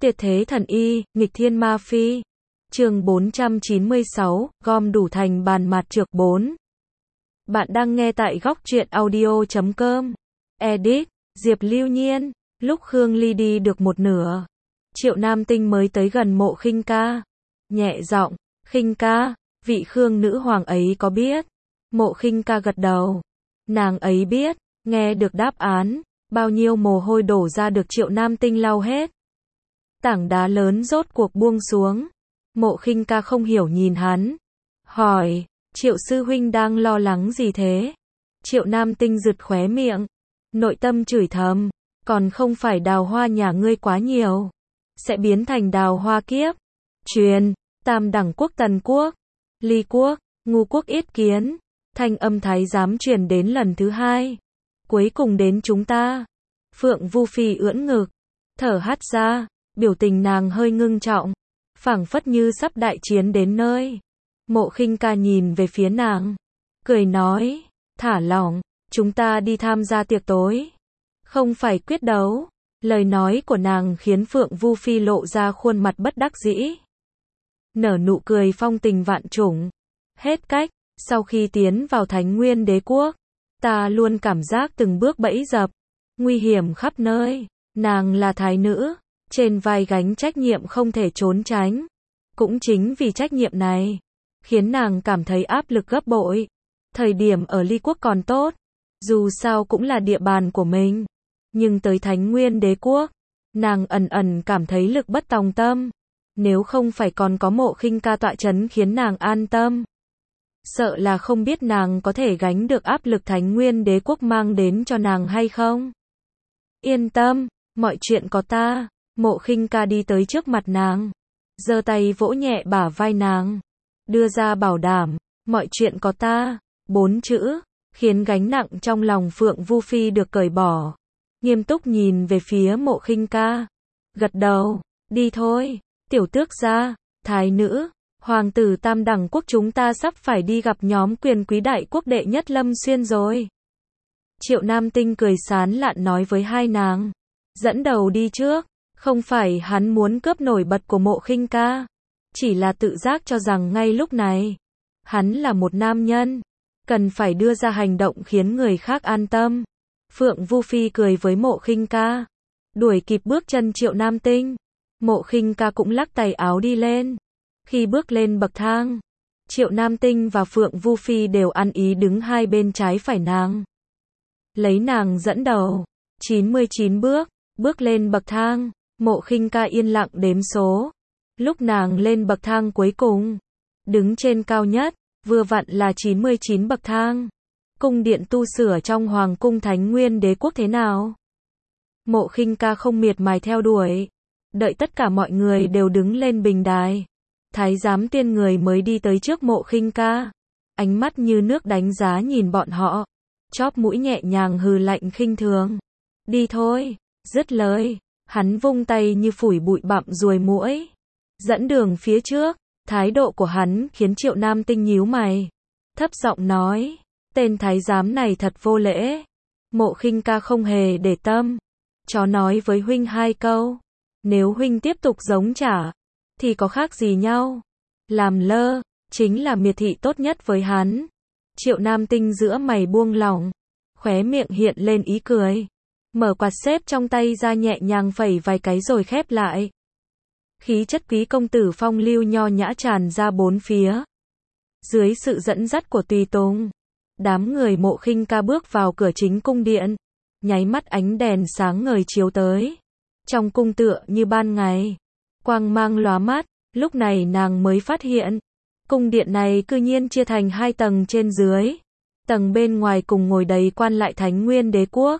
Tuyệt thế thần y, nghịch thiên ma phi. Chương 496, gom đủ thành bàn mặt trược 4. Bạn đang nghe tại góc truyện audio.com. Edit, Diệp Lưu Nhiên. Lúc Khương Ly đi được một nửa, Triệu Nam Tinh mới tới gần Mộ Khinh Ca. Nhẹ giọng, "Khinh ca, vị Khương nữ hoàng ấy có biết?" Mộ Khinh Ca gật đầu. Nàng ấy biết. Nghe được đáp án, bao nhiêu mồ hôi đổ ra được Triệu Nam Tinh lau hết. Tảng đá lớn rốt cuộc buông xuống. Mộ Khinh Ca không hiểu nhìn hắn, hỏi, "Triệu sư huynh đang lo lắng gì thế?" Triệu Nam Tinh giật khóe miệng, nội tâm chửi thầm, "Còn không phải đào hoa nhà ngươi quá nhiều, sẽ biến thành đào hoa kiếp." Truyền, Tam đẳng quốc Tần quốc, Ly quốc, Ngu quốc yết kiến. Thanh âm thái giám truyền đến lần thứ hai. Cuối cùng đến chúng ta. Phượng Vu Phi ưỡn ngực, thở hắt ra, biểu tình nàng hơi ngưng trọng, phảng phất như sắp đại chiến đến nơi. Mộ Khinh Ca nhìn về phía nàng, cười nói, "Thả lỏng, chúng ta đi tham gia tiệc tối, không phải quyết đấu." Lời nói của nàng khiến Phượng Vu Phi lộ ra khuôn mặt bất đắc dĩ, nở nụ cười phong tình vạn trùng. Hết cách, sau khi tiến vào Thánh Nguyên Đế quốc, ta luôn cảm giác từng bước bẫy dập, nguy hiểm khắp nơi. Nàng là thái nữ, trên vai gánh trách nhiệm không thể trốn tránh. Cũng chính vì trách nhiệm này, khiến nàng cảm thấy áp lực gấp bội. Thời điểm ở Ly quốc còn tốt, dù sao cũng là địa bàn của mình. Nhưng tới Thánh Nguyên Đế quốc, nàng ẩn ẩn cảm thấy lực bất tòng tâm. Nếu không phải còn có Mộ Khinh Ca tọa chấn khiến nàng an tâm, sợ là không biết nàng có thể gánh được áp lực Thánh Nguyên Đế quốc mang đến cho nàng hay không. "Yên tâm, mọi chuyện có ta." Mộ Khinh Ca đi tới trước mặt nàng, giơ tay vỗ nhẹ bả vai nàng, đưa ra bảo đảm, "Mọi chuyện có ta." 4 chữ, khiến gánh nặng trong lòng Phượng Vu Phi được cởi bỏ. Nghiêm túc nhìn về phía Mộ Khinh Ca, gật đầu, "Đi thôi, tiểu tước gia, thái nữ, hoàng tử Tam đẳng quốc, chúng ta sắp phải đi gặp nhóm quyền quý đại quốc đệ nhất Lâm Xuyên rồi." Triệu Nam Tinh cười sán lạn nói với hai nàng, dẫn đầu đi trước. Không phải hắn muốn cướp nổi bật của Mộ Khinh Ca, chỉ là tự giác cho rằng ngay lúc này, hắn là một nam nhân, cần phải đưa ra hành động khiến người khác an tâm. Phượng Vu Phi cười với Mộ Khinh Ca, đuổi kịp bước chân Triệu Nam Tinh. Mộ Khinh Ca cũng lắc tay áo đi lên. Khi bước lên bậc thang, Triệu Nam Tinh và Phượng Vu Phi đều ăn ý đứng hai bên trái phải nàng, lấy nàng dẫn đầu. 99 bước, bước lên bậc thang. Mộ Khinh Ca yên lặng đếm số. Lúc nàng lên bậc thang cuối cùng, đứng trên cao nhất, vừa vặn là 99 bậc thang. Cung điện tu sửa trong Hoàng cung Thánh Nguyên Đế quốc thế nào? Mộ Khinh Ca không miệt mài theo đuổi. Đợi tất cả mọi người đều đứng lên bình đài, thái giám tiên người mới đi tới trước Mộ Khinh Ca. Ánh mắt như nước đánh giá nhìn bọn họ, chóp mũi nhẹ nhàng hừ lạnh khinh thường. "Đi thôi." Dứt lời, hắn vung tay như phủi bụi bặm ruồi muỗi, dẫn đường phía trước. Thái độ của hắn khiến Triệu Nam Tinh nhíu mày, thấp giọng nói, "Tên thái giám này thật vô lễ." Mộ Khinh Ca không hề để tâm, "Chó nói với huynh 2 câu, nếu huynh tiếp tục giống trả, thì có khác gì nhau. Làm lơ, chính là miệt thị tốt nhất với hắn." Triệu Nam Tinh giữa mày buông lỏng, khóe miệng hiện lên ý cười, mở quạt xếp trong tay ra nhẹ nhàng phẩy vài cái rồi khép lại. Khí chất quý công tử phong lưu nho nhã tràn ra bốn phía. Dưới sự dẫn dắt của tùy tùng, đám người Mộ Khinh Ca bước vào cửa chính cung điện. Nháy mắt ánh đèn sáng ngời chiếu tới, trong cung tựa như ban ngày, quang mang lóa mắt. Lúc này nàng mới phát hiện, cung điện này cư nhiên chia thành 2 tầng trên dưới. Tầng bên ngoài cùng ngồi đầy quan lại Thánh Nguyên Đế quốc.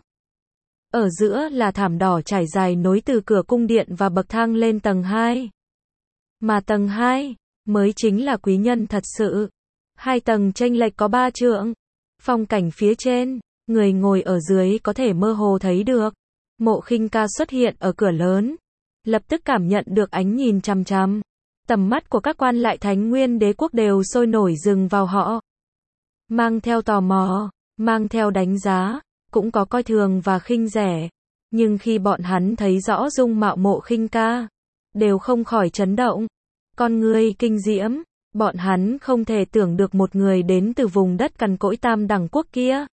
Ở giữa là thảm đỏ trải dài nối từ cửa cung điện và bậc thang lên tầng 2. Mà tầng 2 mới chính là quý nhân thật sự. 2 tầng chênh lệch có 3 trượng. Phong cảnh phía trên, người ngồi ở dưới có thể mơ hồ thấy được. Mộ Khinh Ca xuất hiện ở cửa lớn, lập tức cảm nhận được ánh nhìn chằm chằm. Tầm mắt của các quan lại Thánh Nguyên Đế quốc đều sôi nổi dừng vào họ. Mang theo tò mò, mang theo đánh giá, cũng có coi thường và khinh rẻ. Nhưng khi bọn hắn thấy rõ dung mạo Mộ Khinh Ca, đều không khỏi chấn động. Con người kinh diễm, bọn hắn không thể tưởng được một người đến từ vùng đất cằn cỗi Tam Đẳng Quốc kia.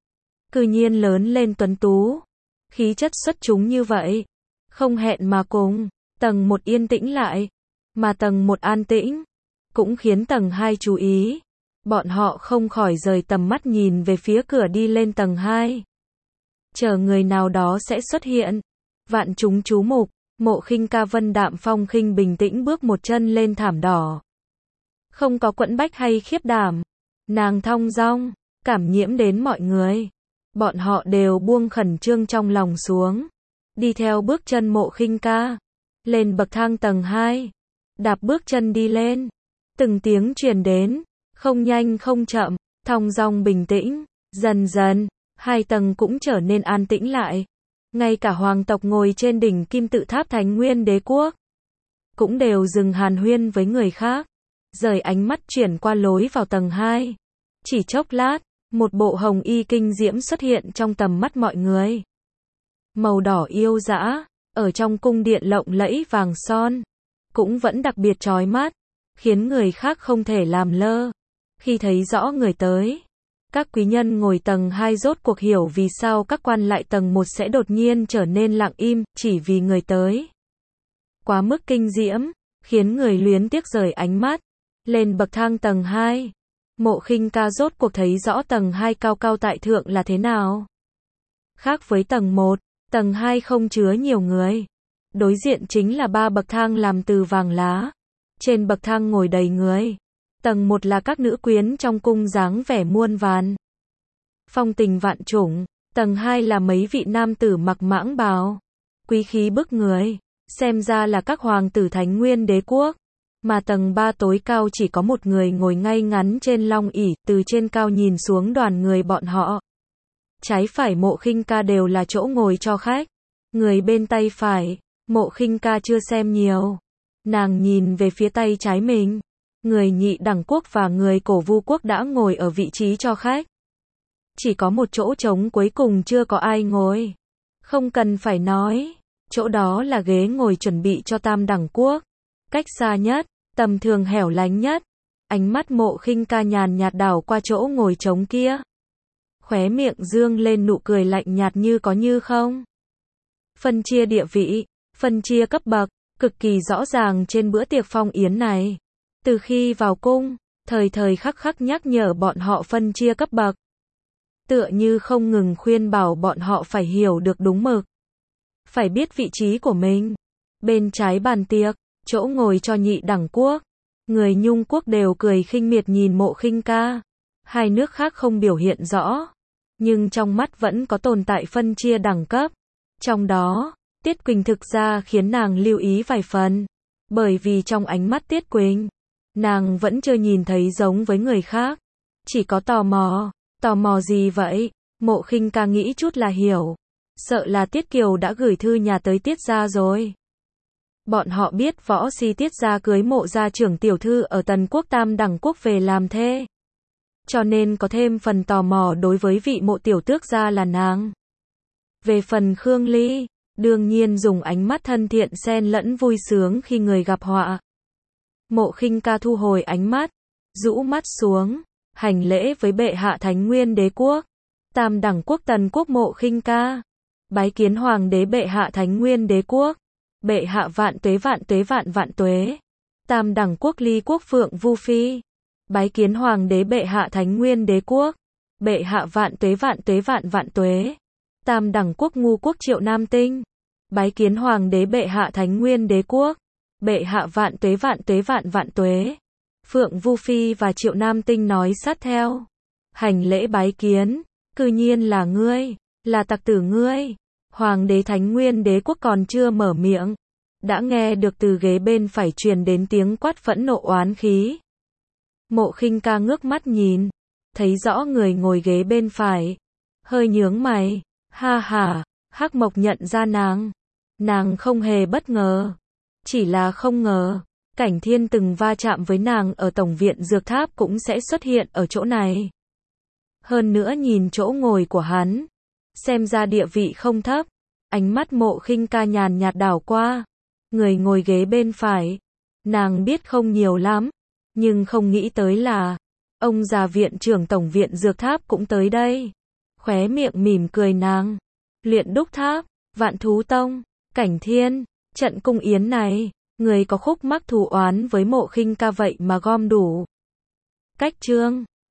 Cư nhiên lớn lên tuấn tú, khí chất xuất chúng như vậy. Không hẹn mà cùng, tầng 1 yên tĩnh lại, mà tầng 1 an tĩnh, cũng khiến tầng 2 chú ý. Bọn họ không khỏi rời tầm mắt nhìn về phía cửa đi lên tầng 2. Chờ người nào đó sẽ xuất hiện. Vạn chúng chú mục, Mộ Khinh Ca vân đạm phong khinh bình tĩnh bước một chân lên thảm đỏ. Không có quẫn bách hay khiếp đảm. Nàng thong dong, cảm nhiễm đến mọi người. Bọn họ đều buông khẩn trương trong lòng xuống. Đi theo bước chân Mộ Khinh Ca. Lên bậc thang tầng 2. Đạp bước chân đi lên. Từng tiếng truyền đến. Không nhanh không chậm, thong dong bình tĩnh. Dần dần, 2 tầng cũng trở nên an tĩnh lại. Ngay cả hoàng tộc ngồi trên đỉnh kim tự tháp Thánh Nguyên Đế Quốc cũng đều dừng hàn huyên với người khác, rời ánh mắt chuyển qua lối vào tầng 2. Chỉ chốc lát, một bộ hồng y kinh diễm xuất hiện trong tầm mắt mọi người. Màu đỏ yêu dã, ở trong cung điện lộng lẫy vàng son, cũng vẫn đặc biệt chói mắt, khiến người khác không thể làm lơ. Khi thấy rõ người tới, các quý nhân ngồi tầng 2 rốt cuộc hiểu vì sao các quan lại tầng 1 sẽ đột nhiên trở nên lặng im, chỉ vì người tới. Quá mức kinh diễm, khiến người luyến tiếc rời ánh mắt. Lên bậc thang tầng 2, Mộ Khinh Ca rốt cuộc thấy rõ tầng 2 cao cao tại thượng là thế nào. Khác với tầng 1, tầng 2 không chứa nhiều người. Đối diện chính là 3 bậc thang làm từ vàng lá. Trên bậc thang ngồi đầy người. Tầng 1 là các nữ quyến trong cung dáng vẻ muôn vàn, phong tình vạn chủng. Tầng 2 là mấy vị nam tử mặc mãng bào, quý khí bức người, xem ra là các hoàng tử Thánh Nguyên Đế Quốc. Mà tầng 3 tối cao chỉ có một người ngồi ngay ngắn trên long ỷ, từ trên cao nhìn xuống đoàn người bọn họ. Trái phải Mộ Khinh Ca đều là chỗ ngồi cho khách. Người bên tay phải, Mộ Khinh Ca chưa xem nhiều. Nàng nhìn về phía tay trái mình. Người Nhị Đẳng Quốc và người Cổ Vu Quốc đã ngồi ở vị trí cho khách. Chỉ có một chỗ trống cuối cùng chưa có ai ngồi. Không cần phải nói, chỗ đó là ghế ngồi chuẩn bị cho Tam Đẳng Quốc. Cách xa nhất, tầm thường hẻo lánh nhất. Ánh mắt Mộ Khinh Ca nhàn nhạt đảo qua chỗ ngồi trống kia. Khóe miệng dương lên nụ cười lạnh nhạt như có như không. Phân chia địa vị, phân chia cấp bậc, cực kỳ rõ ràng trên bữa tiệc phong yến này. Từ khi vào cung, thời thời khắc khắc nhắc nhở bọn họ phân chia cấp bậc. Tựa như không ngừng khuyên bảo bọn họ phải hiểu được đúng mực. Phải biết vị trí của mình. Bên trái bàn tiệc, chỗ ngồi cho Nhị Đẳng Quốc. Người Nhung Quốc đều cười khinh miệt nhìn Mộ Khinh Ca. Hai nước khác không biểu hiện rõ. Nhưng trong mắt vẫn có tồn tại phân chia đẳng cấp. Trong đó, Tiết Quỳnh thực ra khiến nàng lưu ý vài phần. Bởi vì trong ánh mắt Tiết Quỳnh, nàng vẫn chưa nhìn thấy giống với người khác. Chỉ có tò mò. Tò mò gì vậy? Mộ Khinh Ca nghĩ chút là hiểu. Sợ là Tiết Kiều đã gửi thư nhà tới Tiết gia rồi. Bọn họ biết võ si Tiết gia cưới Mộ gia trưởng tiểu thư ở Tần Quốc Tam Đẳng Quốc về làm thê. Cho nên có thêm phần tò mò đối với vị Mộ tiểu tước gia là nàng. Về phần Khương Ly, đương nhiên dùng ánh mắt thân thiện xen lẫn vui sướng khi người gặp họa. Mộ Khinh Ca thu hồi ánh mắt, rũ mắt xuống, hành lễ với bệ hạ Thánh Nguyên Đế Quốc. Tam Đẳng Quốc Tần Quốc Mộ Khinh Ca. Bái kiến Hoàng đế bệ hạ Thánh Nguyên Đế Quốc. Bệ hạ vạn tuế vạn tuế. Tam Đẳng Quốc Ly Quốc Phượng Vu Phi. Bái kiến Hoàng đế bệ hạ Thánh Nguyên Đế Quốc. Bệ hạ vạn tuế vạn tuế. Tam Đẳng Quốc Ngu Quốc Triệu Nam Tinh. Bái kiến Hoàng đế bệ hạ Thánh Nguyên Đế Quốc. Bệ hạ vạn tuế vạn tuế. Phượng Vu Phi và Triệu Nam Tinh nói sát theo. Hành lễ bái kiến. Cư nhiên là ngươi, là tặc tử ngươi. Hoàng đế Thánh Nguyên Đế Quốc còn chưa mở miệng, đã nghe được từ ghế bên phải truyền đến tiếng quát phẫn nộ oán khí. Mộ Khinh Ca ngước mắt nhìn, thấy rõ người ngồi ghế bên phải, hơi nhướng mày, ha ha, Hắc Mộc nhận ra nàng. Nàng không hề bất ngờ, chỉ là không ngờ, Cảnh Thiên từng va chạm với nàng ở Tổng viện Dược Tháp cũng sẽ xuất hiện ở chỗ này. Hơn nữa nhìn chỗ ngồi của hắn, xem ra địa vị không thấp. Ánh mắt Mộ Khinh Ca nhàn nhạt đảo qua, người ngồi ghế bên phải. Nàng biết không nhiều lắm, nhưng không nghĩ tới là ông già viện trưởng tổng viện dược tháp cũng tới đây. Khóe miệng mỉm cười nàng. Luyện đúc tháp, Vạn Thú Tông, Cảnh Thiên, trận cung yến này, người có khúc mắc thù oán với Mộ Khinh Ca vậy mà gom đủ. Cách chương